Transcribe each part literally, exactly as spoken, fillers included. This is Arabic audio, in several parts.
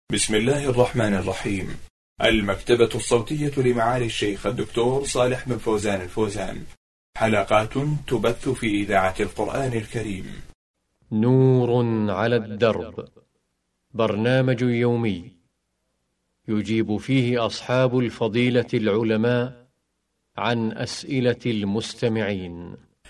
بسم الله الرحمن الرحيم. المكتبة الصوتية لمعالي الشيخ الدكتور صالح بن فوزان الفوزان، حلقات تبث في إذاعة القرآن الكريم. نور على الدرب، برنامج يومي يجيب فيه أصحاب الفضيلة العلماء عن أسئلة المستمعين.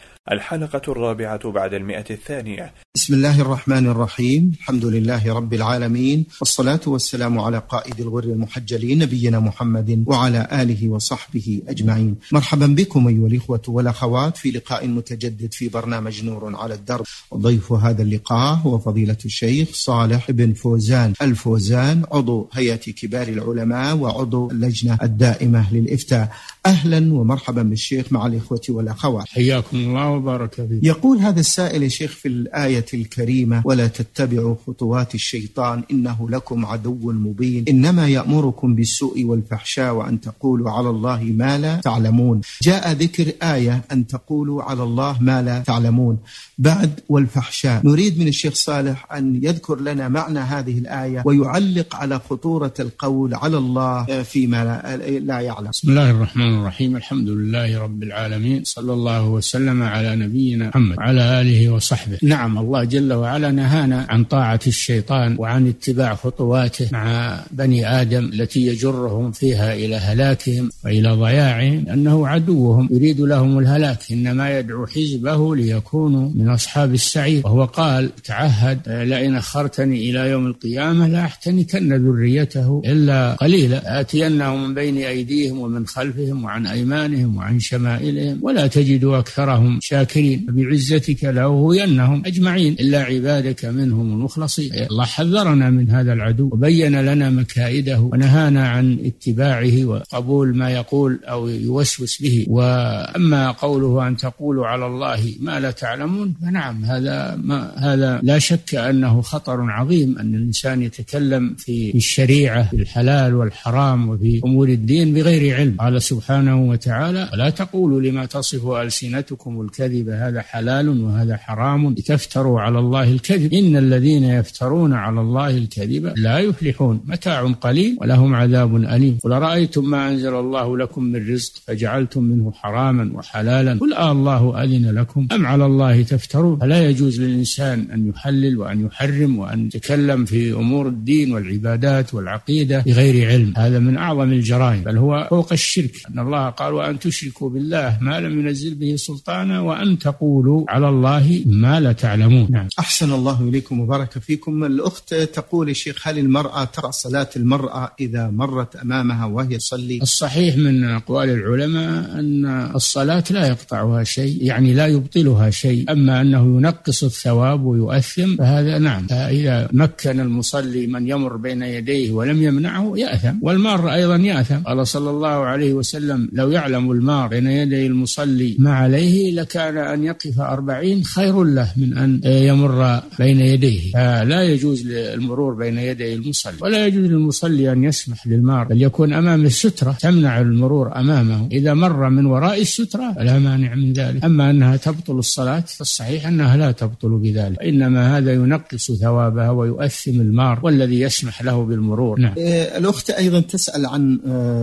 الحلقة الرابعة بعد المئة الثانية. بسم الله الرحمن الرحيم. الحمد لله رب العالمين، والصلاة والسلام على قائد الغر المحجلين نبينا محمد وعلى آله وصحبه أجمعين. مرحبا بكم أيها الإخوة والأخوات في لقاء متجدد في برنامج نور على الدرب. وضيف هذا اللقاء هو فضيلة الشيخ صالح بن فوزان الفوزان، عضو هيئة كبار العلماء وعضو اللجنة الدائمة للإفتاء. أهلا ومرحبا بالشيخ مع الإخوة والأخوات، حياكم الله وبارك فيكم. يقول هذا السائل يا شيخ في الآية الكريمة: ولا تتبعوا خطوات الشيطان إنه لكم عدو مبين، إنما يأمركم بالسوء والفحشاء وأن تقولوا على الله ما لا تعلمون. جاء ذكر آية أن تقولوا على الله ما لا تعلمون بعد والفحشاء. نريد من الشيخ صالح أن يذكر لنا معنى هذه الآية ويعلق على خطورة القول على الله فيما لا يعلم. بسم الله الرحمن الرحيم. الحمد لله رب العالمين، صلى الله وسلم على نبينا محمد وعلى آله وصحبه. نعم، الله جل وعلا نهانا عن طاعة الشيطان وعن اتباع خطواته مع بني آدم التي يجرهم فيها إلى هلاكهم وإلى ضياعهم، أنه عدوهم يريد لهم الهلاك، إنما يدعو حزبه ليكونوا من أصحاب السعير. وهو قال تعهد: لئن أخرتني إلى يوم القيامة لأحتنكن ذريته إلا قليلا، آتينهم من بين أيديهم ومن خلفهم وعن أيمانهم وعن شمائلهم ولا تجد أكثرهم شاكرين، بعزتك لأغوينهم أجمعين إلا عبادك منهم المخلصين. الله حذرنا من هذا العدو وبين لنا مكائده ونهانا عن اتباعه وقبول ما يقول أو يوسوس به. وأما قوله أن تقولوا على الله ما لا تعلمون، فنعم هذا ما هذا لا شك أنه خطر عظيم، أن الإنسان يتكلم في الشريعة في الحلال والحرام وفي أمور الدين بغير علم. قال سبحانه وتعالى: ولا تقولوا لما تصف ألسنتكم الكذب هذا حلال وهذا حرام لتفتروا على الله الكذب إن الذين يفترون على الله الكذب لا يفلحون، متاع قليل ولهم عذاب أليم. قل رأيتم ما أنزل الله لكم من رزق فجعلتم منه حراما وحلالا قل آه الله أذن لكم أم على الله تفترون. فلا يجوز للإنسان أن يحلل وأن يحرم وأن يتكلم في أمور الدين والعبادات والعقيدة بغير علم، هذا من أعظم الجرائم، بل هو فوق الشرك. أن الله قال: وأن تشركوا بالله ما لم ينزل به سلطانا وأن تقولوا على الله ما لا تعلمون. نعم. أحسن الله إليكم وبارك فيكم. الأخت تقول: الشيخ، هل المرأة ترى صلاة المرأة إذا مرت أمامها وهي تصلي؟ الصحيح من أقوال العلماء أن الصلاة لا يقطعها شيء، يعني لا يبطلها شيء، أما أنه ينقص الثواب ويؤثم فهذا نعم. إذا مكن المصلي من يمر بين يديه ولم يمنعه يأثم، والمار أيضا يأثم. قال صلى الله عليه وسلم: لو يعلم المار بين يدي المصلي ما عليه لكان أن يقف أربعين خير له من أن يمر بين يديه. فلا يجوز المرور بين يدي المصلي، ولا يجوز للمصلي أن يسمح للمار، بل يكون أمام السترة تمنع المرور أمامه. إذا مر من وراء السترة فلا مانع من ذلك. أما أنها تبطل الصلاة فالصحيح أنها لا تبطل بذلك، إنما هذا ينقص ثوابها ويؤثم المار والذي يسمح له بالمرور. نعم. الأخت أيضا تسأل عن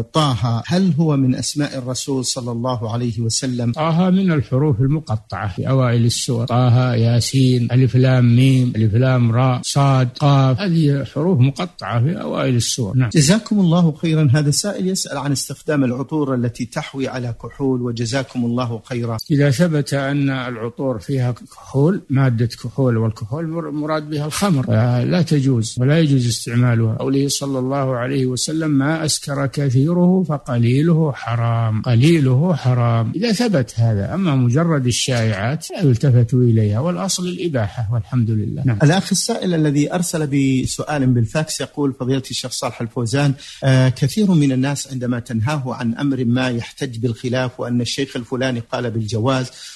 طه، هل هو من أسماء الرسول صلى الله عليه وسلم؟ طه من الحروف المقطعة في أوائل السور: طه، ياسين، ألف لام ميم، ألف لام راء، صاد، قاف، هذه حروف مقطعة في أوائل السور. نعم. جزاكم الله خيرا. هذا سائل يسأل عن استخدام العطور التي تحوي على كحول، وجزاكم الله خيرا. إذا ثبت أن العطور فيها كحول، مادة كحول، والكحول مراد بها الخمر، لا تجوز ولا يجوز استعمالها. قوله صلى الله عليه وسلم: ما أسكر كثيره فقليله حرام، قليله حرام. إذا ثبت هذا، أما مجرد الشائعات لا يلتفت إليها، والأصل الإباحة والحمد لله. نعم. الأخ السائل الذي أرسل بسؤال بالفاكس يقول: فضيلة الشيخ صالح الفوزان، آه كثير من الناس عندما تنهاه عن أمر ما يحتج بالخلاف، وأن الشيخ الفلاني قال بالجواز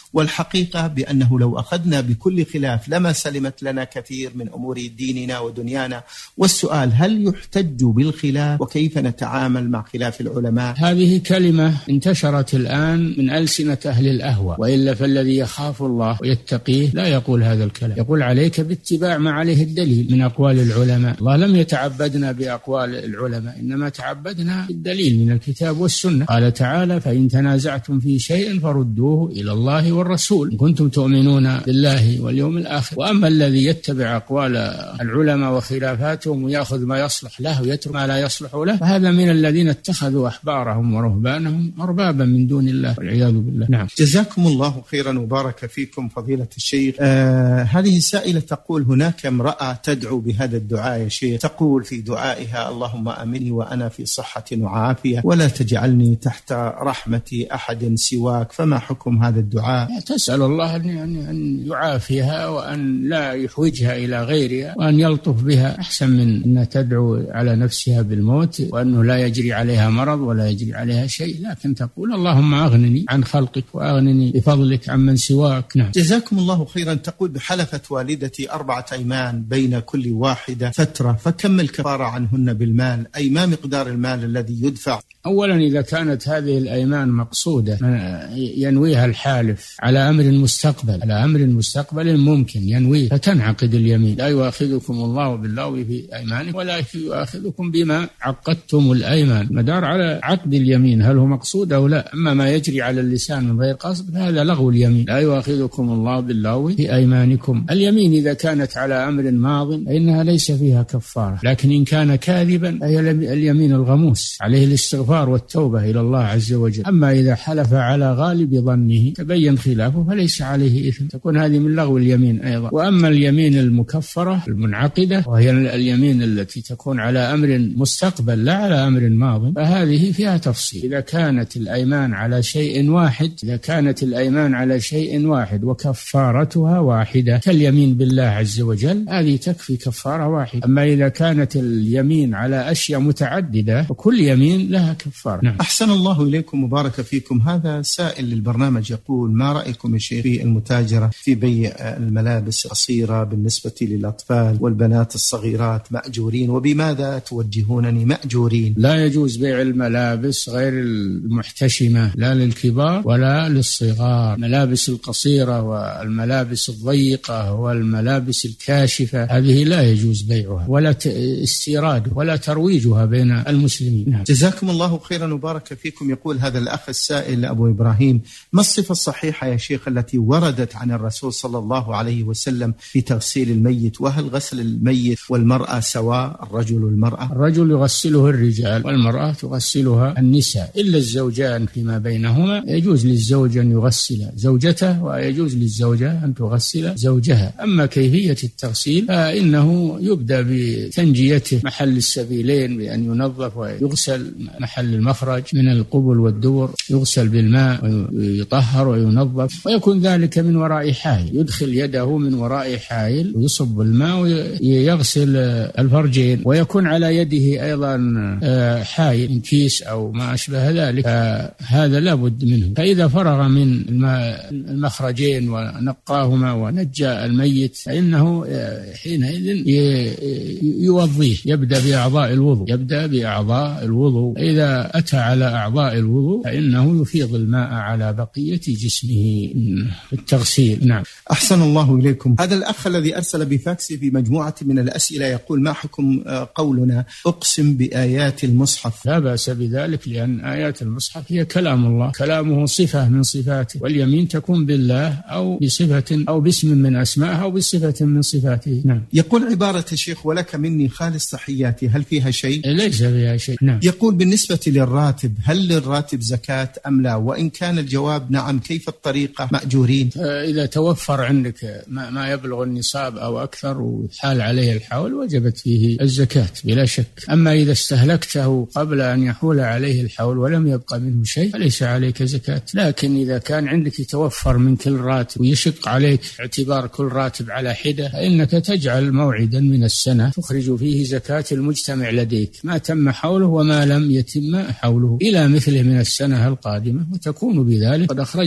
والحقيقة بأنه لو أخذنا بكل خلاف لما سلمت لنا كثير من أمور ديننا ودنيانا. والسؤال: هل يحتج بالخلاف؟ وكيف نتعامل مع خلاف العلماء؟ هذه كلمة انتشرت الآن من ألسنة أهل الأهواء، وإلا فالذي يخاف الله ويتقيه لا يقول هذا الكلام، يقول عليك باتباع ما عليه الدليل من أقوال العلماء. الله لم يتعبدنا بأقوال العلماء، إنما تعبدنا بالدليل من الكتاب والسنة. قال تعالى: فإن تنازعتم في شيء فردوه إلى الله والرسول إن كنتم تؤمنون بالله واليوم الآخر. وأما الذي يتبع أقوال العلماء وخلافاتهم ويأخذ ما يصلح له ويترك ما لا يصلح له، فهذا من الذين اتخذوا أحبارهم ورهبانهم أربابا من دون الله والعياذ بالله. نعم. جزاكم الله خيرا وبارك فيكم فضيلة الشيخ. آه هذه السائلة تقول: هناك امرأة تدعو بهذا الدعاء يا شيخ، تقول في دعائها: اللهم آمني وأنا في صحة وعافية ولا تجعلني تحت رحمة أحد سواك، فما حكم هذا الدعاء؟ تسأل الله أن يعافيها وأن لا يحوجها إلى غيرها وأن يلطف بها، أحسن من أن تدعو على نفسها بالموت وأنه لا يجري عليها مرض ولا يجري عليها شيء. لكن تقول: اللهم أغنني عن خلقك وأغنني بفضلك عن من سواك. نعم. جزاكم الله خيرا. تقول: حلفت والدتي أربعة أيمان بين كل واحدة فترة، فكم الكفارة عنهن بالمال؟ أي ما مقدار المال الذي يدفع؟ أولا، إذا كانت هذه الأيمان مقصودة ينويها الحالف على أمر مستقبل على أمر مستقبل ممكن ينويه، فتنعقد اليمين. لا يؤاخذكم الله باللغو في أيمانكم ولا يؤاخذكم بما عقدتم الأيمان. مدار على عقد اليمين هل هو مقصود أو لا. أما ما يجري على اللسان من غير قصد فهذا لغو اليمين. لا يؤاخذكم الله باللغو في أيمانكم. اليمين إذا كانت على أمر ماض فإنها ليس فيها كفارة، لكن إن كان كاذبا فهي اليمين الغموس، عليه الاستغفار والتوبة إلى الله عز وجل. أما إذا حلف على غالب ظنه تبين خلافه فليس عليه إثم، تكون هذه من لغو اليمين أيضا. وأما اليمين المكفرة المنعقدة وهي اليمين التي تكون على أمر مستقبل لا على أمر ماض، فهذه فيها تفصيل. إذا كانت الأيمان على شيء واحد إذا كانت الأيمان على شيء واحد وكفارتها واحدة كاليمين بالله عز وجل، هذه تكفي كفارة واحدة. أما إذا كانت اليمين على أشياء متعددة فكل يمين لها كفارة. نعم. أحسن الله إليكم وبارك فيكم. هذا سائل للبرنامج يقول: ما رأيكم يا شيخ في المتاجرة في بيع الملابس القصيرة بالنسبة للأطفال والبنات الصغيرات مأجورين، وبماذا توجهونني مأجورين؟ لا يجوز بيع الملابس غير المحتشمة، لا للكبار ولا للصغار. الملابس القصيرة والملابس الضيقة والملابس الكاشفة هذه لا يجوز بيعها ولا استيراد ولا ترويجها بين المسلمين. نعم. جزاكم الله خيرا وبارك فيكم. يقول هذا الأخ السائل أبو إبراهيم: ما الصفة الصحيحة يا شيخ التي وردت عن الرسول صلى الله عليه وسلم في تغسيل الميت؟ وهل غسل الميت والمرأة سواء، الرجل والمرأة؟ الرجل يغسله الرجال والمرأة تغسلها النساء، إلا الزوجان فيما بينهما يجوز للزوج أن يغسل زوجته ويجوز للزوجة أن تغسل زوجها. أما كيفية التغسيل فإنه يبدأ بتنجيته محل السبيلين بأن ينظف ويغسل محل المخرج من القبل والدبر، يغسل بالماء ويطهر وينظف، ويكون ذلك من وراء حائل، يدخل يده من وراء حائل ويصب الماء ويغسل الفرجين، ويكون على يده أيضا حائل من كيس أو ما أشبه ذلك، هذا لا بد منه. فإذا فرغ من المخرجين ونقاهما ونجى الميت فإنه حينئذ يوضيه، يبدأ بأعضاء الوضوء يبدأ بأعضاء الوضوء إذا أتى على أعضاء الوضوء فإنه يفيض الماء على بقية جسمه بالتغسيل. نعم. أحسن الله إليكم. هذا الأخ الذي أرسل بفاكس في مجموعة من الأسئلة يقول: ما حكم قولنا أقسم بآيات المصحف؟ لا بأس بذلك، لأن آيات المصحف هي كلام الله، كلامه صفة من صفاته، واليمين تكون بالله أو بصفة أو باسم من أسمائه أو بصفة من صفاته. نعم. يقول عبارة الشيخ: ولك مني خالص تحياتي، هل فيها شيء؟ ليس فيها شيء. نعم. يقول: بالنسبة للراتب هل للراتب زكاة أم لا؟ وإن كان الجواب نعم كيف الطريقة مأجورين؟ إذا توفر عندك ما يبلغ النصاب أو أكثر وحال عليه الحول وجبت فيه الزكاة بلا شك. أما إذا استهلكته قبل أن يحول عليه الحول ولم يبقى منه شيء فليس عليك زكاة. لكن إذا كان عندك يتوفر من كل راتب ويشق عليك اعتبار كل راتب على حدة فإنك تجعل موعدا من السنة تخرج فيه زكاة المجتمع لديك، ما تم حوله وما لم يتم حوله، إلى مثله من السنة القادمة، وتكون بذلك قد أخرجت الزكاة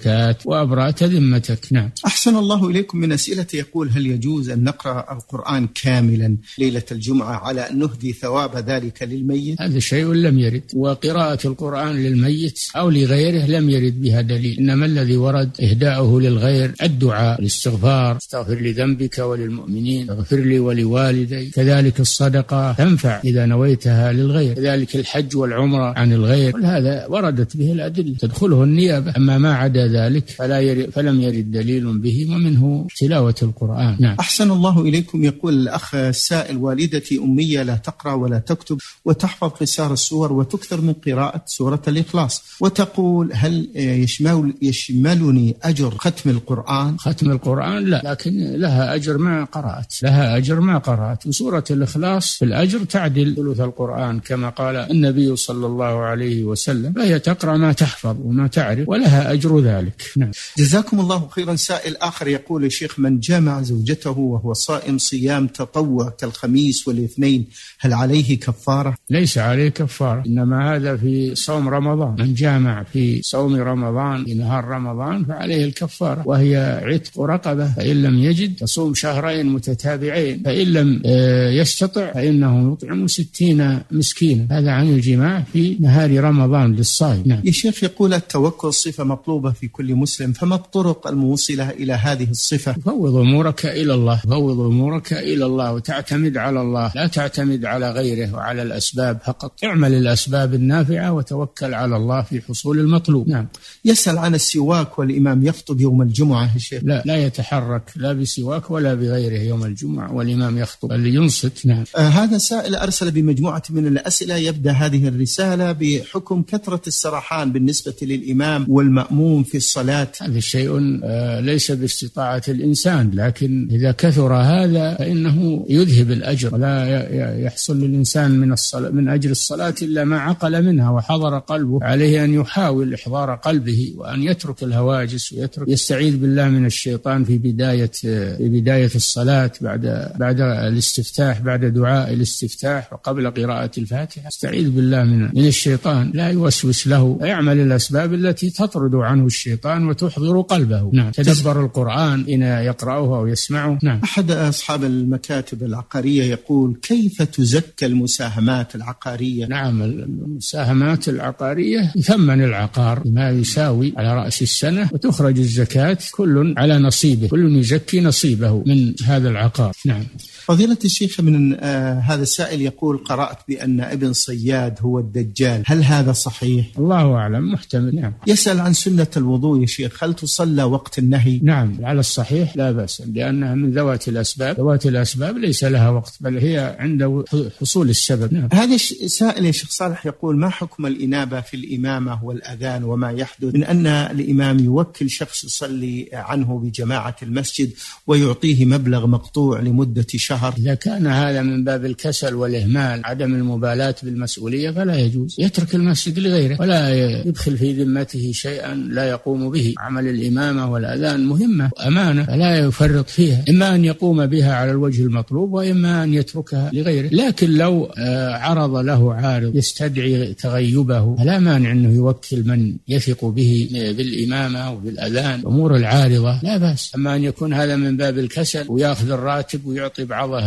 الزكاة وأبرأت ذمتك. نعم. أحسن الله إليكم. من أسئلة يقول: هل يجوز أن نقرأ القرآن كاملا ليلة الجمعة على أن نهدي ثواب ذلك للميت؟ هذا شيء لم يرد، وقراءة القرآن للميت أو لغيره لم يرد بها دليل، إنما الذي ورد إهداؤه للغير الدعاء، الاستغفار: استغفر لذنبك وللمؤمنين، اغفر لي ولوالدي. كذلك الصدقة تنفع إذا نويتها للغير، كذلك الحج والعمرة عن الغير، كل هذا وردت به الأدلة تدخله النيابة. أما ما عدا ذلك فلا يرد فلم يرد دليل به، ومنه تلاوة القرآن. نعم. أحسن الله إليكم. يقول الأخ السائل: والدتي أمية لا تقرأ ولا تكتب وتحفظ قصار السور وتكثر من قراءة سورة الإخلاص، وتقول: هل يشمل يشملني أجر ختم القرآن؟ ختم القرآن لا، لكن لها أجر ما قرأت، لها أجر ما قرأت. وسورة الإخلاص في الأجر تعدل ثلث القرآن كما قال النبي صلى الله عليه وسلم، فهي تقرأ ما تحفظ وما تعرف ولها أجر ذلك. نعم. جزاكم الله خيرا. سائل آخر يقول: يا شيخ، من جامع زوجته وهو صائم صيام تطوع كالخميس والاثنين هل عليه كفارة؟ ليس عليه كفارة، إنما هذا في صوم رمضان. من جامع في صوم رمضان في نهار رمضان فعليه الكفارة، وهي عتق رقبة، فإن لم يجد تصوم شهرين متتابعين، فإن لم يستطع فإنه يطعم ستين مسكينا. هذا عن الجماع في نهار رمضان للصائم. نعم. يا شيخ، يقول: التوكل صفة مطلوبة في كل مسلم، فما الطرق الموصلة إلى هذه الصفة؟ فوض أمورك إلى الله، فوض أمورك إلى الله وتعتمد على الله، لا تعتمد على غيره وعلى الأسباب فقط. اعمل الأسباب النافعة وتوكل على الله في حصول المطلوب. نعم. يسأل عن السواك والإمام يخطب يوم الجمعة. يا شيخ، لا لا يتحرك لا بسواك ولا بغيره يوم الجمعة والإمام يخطب، اللي ينصت. نعم. آه هذا سائل أرسل بمجموعة من الأسئلة. يبدأ هذه الرسالة بحكم كثرة السرحان بالنسبة للإمام والمأموم في الصلاة. هذا شيء آه ليس باستطاعة الإنسان، لكن إذا كثر هذا فإنه يذهب الأجر، ولا يحصل للإنسان من الصلاة من أجر الصلاة إلا ما عقل منها وحضر قلبه. عليه أن يحاول إحضار قلبه وأن يترك الهواجس ويترك يستعيذ بالله من الشيطان في بداية في بداية الصلاة، بعد بعد الاستفتاح، بعد دعاء الاستفتاح وقبل قراءة الفاتحة، استعيذ بالله من من الشيطان، لا يوسوس له، يعمل الأسباب التي تطرد عنه الشيطان وتحضر قلبه. نعم. تدبر القرآن إن يقرأه أو يسمعه. نعم. أحد أصحاب المكاتب العقارية يقول: كيف تزكى المساهمات العقارية؟ نعم، المساهمات العقارية ثمن العقار بما يساوي على رأس السنة، وتخرج الزكاة كل على نصيبه، كل يزكي نصيبه من هذا العقار. نعم. فضيلة الشيخ، من آه هذا السائل يقول: قرأت بأن ابن صياد هو الدجال، هل هذا صحيح؟ الله أعلم، محتمل. نعم. يسأل عن سنة الوضوء يا شيخ، هل تصلى وقت النهي؟ نعم، على الصحيح لا بأس، لأنها من ذوات الأسباب، ذوات الأسباب ليس لها وقت، بل هي عند حصول السبب. نعم. هذا السائل يا شيخ صالح يقول: ما حكم الإنابة في الإمامة والأذان وما يحدث من أن الإمام يوكل شخص يصلي عنه بجماعة المسجد ويعطيه مبلغ مقطوع لمدة شهر؟ إذا كان هذا من باب الكسل والإهمال، عدم المبالاة بالمسؤولية، فلا يجوز، يترك المسجد لغيره ولا يدخل في ذمته شيئا لا يقوم به. عمل الإمامة والأذان مهمة وأمانة فلا يفرط فيها، إما أن يقوم بها على الوجه المطلوب وإما أن يتركها لغيره. لكن لو عرض له عارض يستدعي تغيبه فلا مانع أنه يوكل من يثق به بالإمامة وبالأذان. أمور العارضة لا بأس. أما أن يكون هذا من باب الكسل ويأخذ الراتب ويعطي بعضه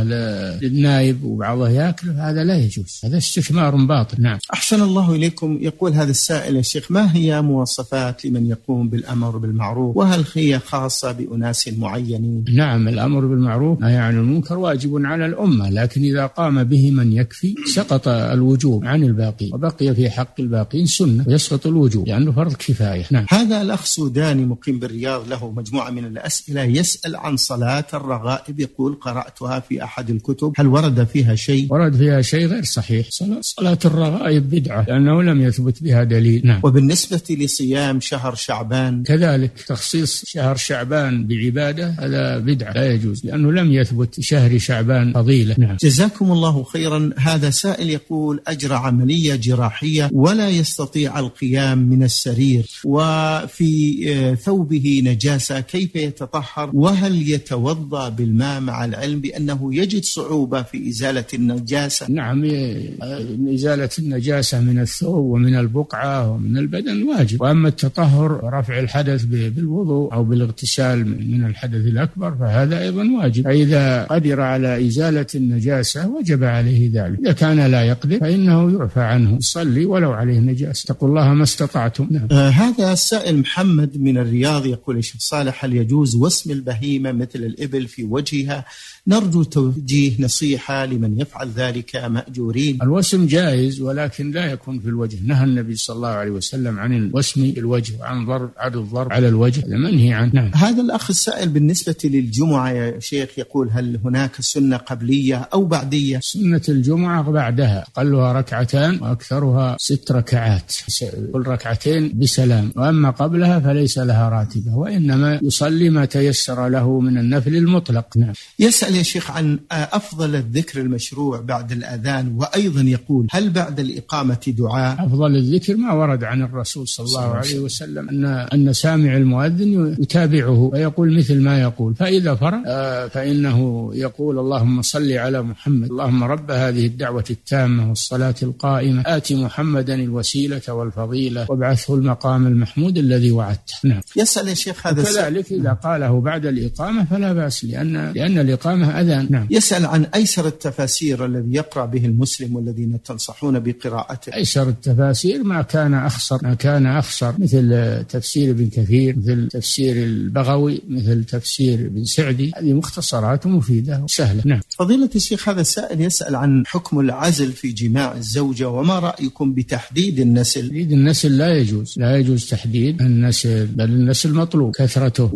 للنائب وبعضه يأكل، هذا لا يجوز، هذا استثمار باطل. نعم. أحسن الله إليكم. يقول هذا السائل: يا شيخ، ما هي مواصفات لمن يقوم بالأمر بالمعروف، وهل هي خاصة بأناس معينين؟ نعم، الأمر بالمعروف نهي عن المنكر واجب على الأمة، لكن إذا قام به من يكفي سقط الوجوب عن الباقين، وبقي في حق الباقين سنة ويسقط الوجوب لأنه فرض كفاية. نعم. هذا الأخ سوداني مقيم بالرياض له مجموعة من الأسئلة، يسأل عن صلاة الرغائب، يقول: قرأتها في أحد الكتب، هل ورد فيها شيء؟ ورد فيها شيء غير صحيح. صلاة الرغائب بدعة لأنه لم يثبت بها دليل. نعم. وبالنسبة لصيام شهر شعبان كذلك، تخصيص شهر شعبان بعبادة هذا بدعة لا يجوز، لأنه لم يثبت شهر شعبان فضيلة. نعم. جزاكم الله خيرا. هذا سائل يقول: أجرى عملية جراحية ولا يستطيع القيام من السرير، وفي ثوبه نجاسة، كيف يتطهر؟ وهل يتوضأ بالماء مع العلم بأنه يجد صعوبة في إزالة النجاسة؟ نعم، إزالة النجاسة من الثوب ومن البقعة ومن البدن واجب، وأما التطهر ورفع الحدث بالوضوء أو بالاغتسال من الحدث الأكبر فهذا أيضا واجب. فإذا قدر على إزالة النجاسة وجب عليه ذلك. إذا كان لا يقدر فإنه يعفى عنه، يصلي ولو عليه نجاسة. اتقوا الله ما استطعتم. نعم. آه هذا السائل محمد من الرياض يقول: يا شيخ صالح، هل يجوز وسم البهيمة مثل الإبل في وجهها؟ نرجو توجيه نصيحة لمن يفعل ذلك مأجورين. الوسم جائز ولكن لا يكون في الوجه. نهى النبي صلى الله عليه وسلم عن الوسم في الوجه وعن ضرب عن الضرب على الوجه، هذا منهي عنه. نعم. هذا الأخ السائل بالنسبة للجمعة يا شيخ يقول: هل هناك سنة قبلية أو بعدية؟ سنة الجمعة بعدها أقلها ركعتان وأكثرها ست ركعات، كل ركعتين بسلام، وأما قبلها فليس لها راتبة، وإنما يصلي ما تيسر له من النفل المطلق. نعم. يسأل يا شيخ عن أفضل الذكر المشروع بعد الأذان، وأيضا يقول: هل بعد الإقامة دعاء؟ أفضل الذكر ما ورد عن الرسول صلى الله عليه وسلم أن أن سامع المؤذن يتابعه ويقول مثل ما يقول، فإذا فرغ فإنه يقول: اللهم صل على محمد، اللهم رب هذه الدعوة التامة والصلاة القائمة، آت محمدا الوسيلة والفضيلة وابعثه المقام المحمود الذي وعدته. نعم. يسأل يا شيخ هذا كذلك إذا قاله بعد الإقامة فلا بأس، لأن لأن الإقامة أذان. نعم. يسأل عن أيسر التفاسير الذي يقرأ به المسلم والذين تنصحون بقراءته. أيسر التفاسير ما كان أخصر ما كان أخصر مثل تفسير ابن كثير، مثل تفسير البغوي، مثل تفسير ابن سعدي، هذه مختصرات مفيدة وسهلة. نعم. فضيلة الشيخ هذا السائل يسأل عن حكم العزل في جماع الزوجة، وما رأيكم بتحديد النسل؟ تحديد النسل لا يجوز، لا يجوز تحديد النسل، بل النسل مطلوب كثرته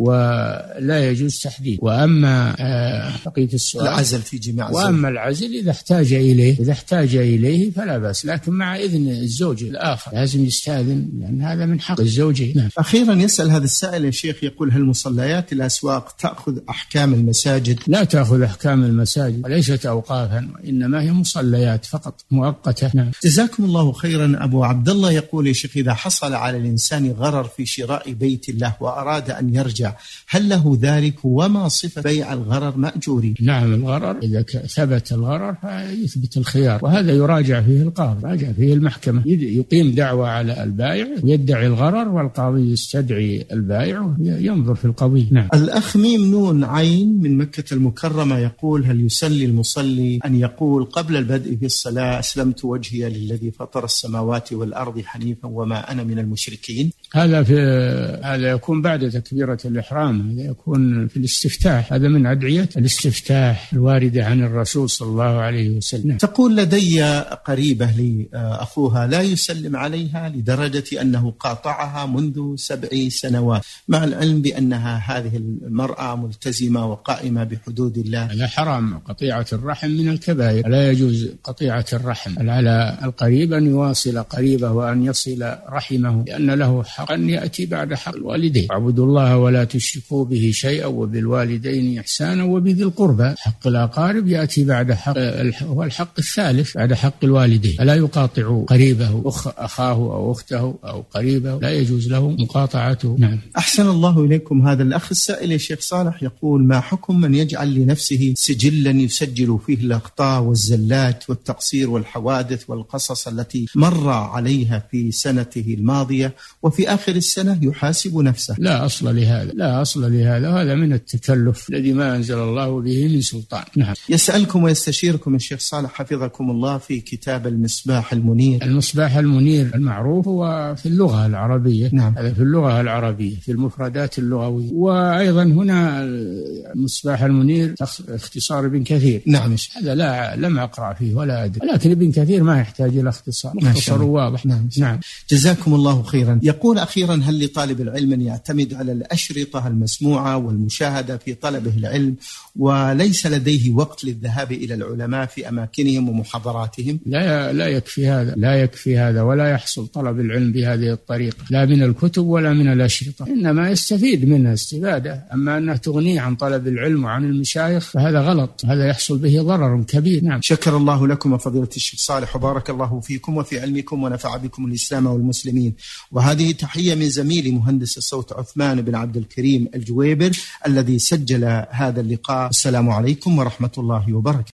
ولا يجوز تحديد. وأما بقية السؤال العزل في جماع الزوجة، وأما العزل إذا احتاج إليه إذا احتاج إليه فلا بأس، لكن مع إذن الزوج الآخر، لازم يستأذن لأن هذا من حق الزوجين. نعم. أخيرا يسأل هذا السائل يا شيخ يقول: هل مصليات الأسواق تأخذ أحكام المساجد؟ لا تأخذ أحكام المساجد، وليست أوقافا، وإنما هي مصليات فقط مؤقتة. نعم. جزاكم الله خيرا. أبو عبد الله يقول: يا شيخ، إذا حصل على الإنسان غرر في شراء بيت الله وأراد أن يرجع، هل له ذلك؟ وما صفة بيع الغرر مأجورين؟ نعم، الغرر إذا ثبت الغرر فيثبت الخيار، وهذا يراجع فيه القاضي، يراجع فيه المحكمة، يقيم دعوة على البائع ويدعي الغرر، والقاضي يستدعي البائع وينظر في القضية. نعم. الأخ ميم نون عين من مكة المكرمة يقول: هل يسلي المصلي أن يقول قبل البدء في الصلاة: أسلمت وجهي للذي فطر السماوات والأرض حنيفا وما أنا من المشركين؟ هذا في هذا يكون بعد تكبيرة الإحرام، هذا يكون في الاستفتاح، هذا من أدعية الاستفتاح الواردة عن الرسول صلى الله عليه وسلم. تقول: لدي قريبة لي أخوها لا يسلم عليها لدرجة أنه قاطعها منذ سبع سنوات، مع العلم بأنها هذه المرأة ملتزمة وقائمة بحدود الله. هذا حرام، قطيعة الرحم من الكبائر، لا يجوز قطيعة الرحم. على القريب أن يواصل قريبه وأن يصل رحمه، لأن له حقا يأتي بعد حق الوالدين: اعبدوا الله ولا تشركوا به شيئا وبالوالدين إحسانا وبذي القربى. حق الأقارب يأتي بعد حق هو الحق الثالث بعد حق الوالدين، فلا يقاطع قريبه أخ أخاه أو أخته أو قريبه، لا يجوز له مقاطعته. نعم. أحسن الله إليكم. هذا الأخ السائل يا شيخ صالح يقول: ما حكم من يجعل لنفسه سجلا يسجل فيه الأخطاء والزلات والتقصير والحوادث والقصص التي مر عليها في سنته الماضية، وفي آخر السنة يحاسب نفسه؟ لا أصل لهذا، لا أصل لهذا، وهذا من التكلف الذي ما أنزل الله به من سلطان. نعم. يسألكم ويستشيركم الشيخ صالح حفظكم الله في كتاب المصباح المنير. المصباح المنير المعروف هو في اللغة العربية. نعم. هذا في اللغة العربية في المفردات اللغوية، وأيضا هنا المصباح المنير اختصار ابن كثير. نعم. هذا لا لم أقرأ فيه ولا أدري، لكن ابن كثير ما يحتاج إلى اختصار، مختصر واضح. نعم. نعم. جزاكم الله خيرا. يقول: أخيرا، هل لطالب العلم أن يعتمد على الأشرطة المسموعة والمشاهدة في طلبه العلم وليس لديه وقت للذهاب إلى العلماء في أماكنهم ومحاضراتهم؟ لا لا يكفي هذا، لا يكفي هذا، ولا يحصل طلب العلم بهذه الطريقة، لا من الكتب ولا من الأشرطة، إنما يستفيد منها استفادة. أما أنها تغنيه عن طلب العلم وعن المشايخ فهذا غلط، هذا يحصل به ضرر كبير. نعم. شكر الله لكم وفضيلة الشيخ صالح، وبارك الله فيكم وفي علمكم ونفع بكم الإسلام والمسلمين. وهذه تحية من زميلي مهندس الصوت عثمان بن عبد الكريم الجويبر الذي سجل هذا اللقاء. السلام عليكم ورحمة الله وبركاته.